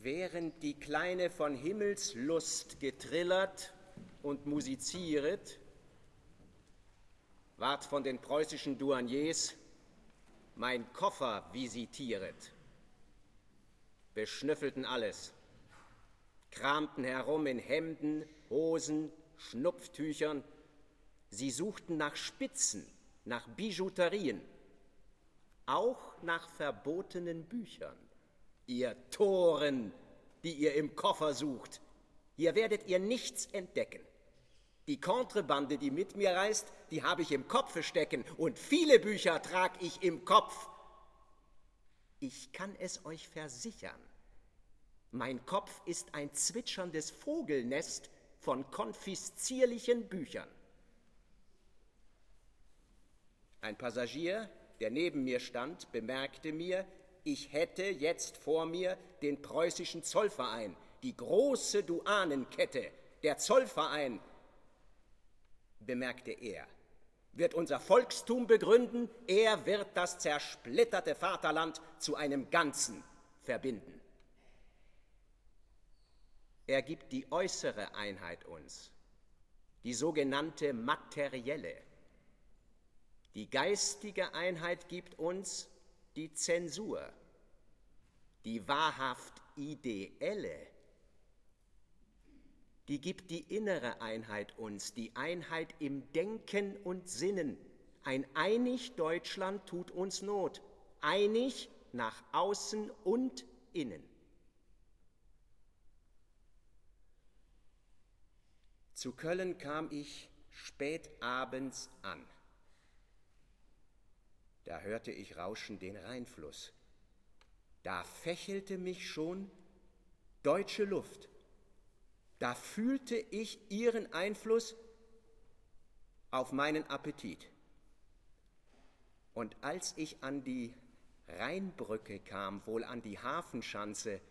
Während die Kleine von Himmelslust getrillert und musizieret, ward von den preußischen Douaniers mein Koffer visitieret, beschnüffelten alles, kramten herum in Hemden, Hosen, Schnupftüchern, sie suchten nach Spitzen, nach Bijouterien, auch nach verbotenen Büchern. Ihr Toren, die ihr im Koffer sucht, hier werdet ihr nichts entdecken. Die Kontrebande, die mit mir reist, die habe ich im Kopfe stecken und viele Bücher trag ich im Kopf. Ich kann es euch versichern, mein Kopf ist ein zwitscherndes Vogelnest von konfiszierlichen Büchern. Ein Passagier, der neben mir stand, bemerkte mir, ich hätte jetzt vor mir den preußischen Zollverein, die große Duanenkette, der Zollverein, bemerkte er, wird unser Volkstum begründen, er wird das zersplitterte Vaterland zu einem Ganzen verbinden. Er gibt die äußere Einheit uns, die sogenannte materielle. Die geistige Einheit gibt uns die Zensur, die wahrhaft ideelle. Die gibt die innere Einheit uns, die Einheit im Denken und Sinnen. Ein einig Deutschland tut uns Not, einig nach außen und innen. Zu Köln kam ich spät abends an. Da hörte ich rauschen den Rheinfluss. Da fächelte mich schon deutsche Luft. Da fühlte ich ihren Einfluss auf meinen Appetit. Und als ich an die Rheinbrücke kam, wohl an die Hafenschanze,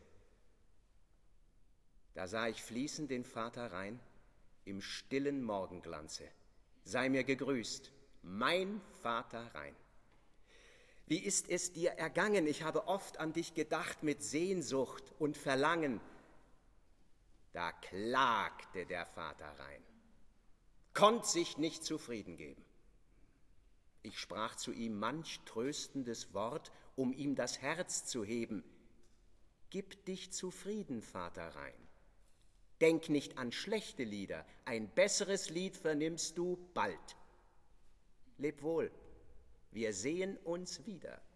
da sah ich fließen den Vater Rhein im stillen Morgenglanze. Sei mir gegrüßt, mein Vater Rhein. Wie ist es dir ergangen? Ich habe oft an dich gedacht mit Sehnsucht und Verlangen. Da klagte der Vater Rhein, konnt sich nicht zufrieden geben. Ich sprach zu ihm manch tröstendes Wort, um ihm das Herz zu heben. Gib dich zufrieden, Vater Rhein. Denk nicht an schlechte Lieder, ein besseres Lied vernimmst du bald. Leb wohl, wir sehen uns wieder.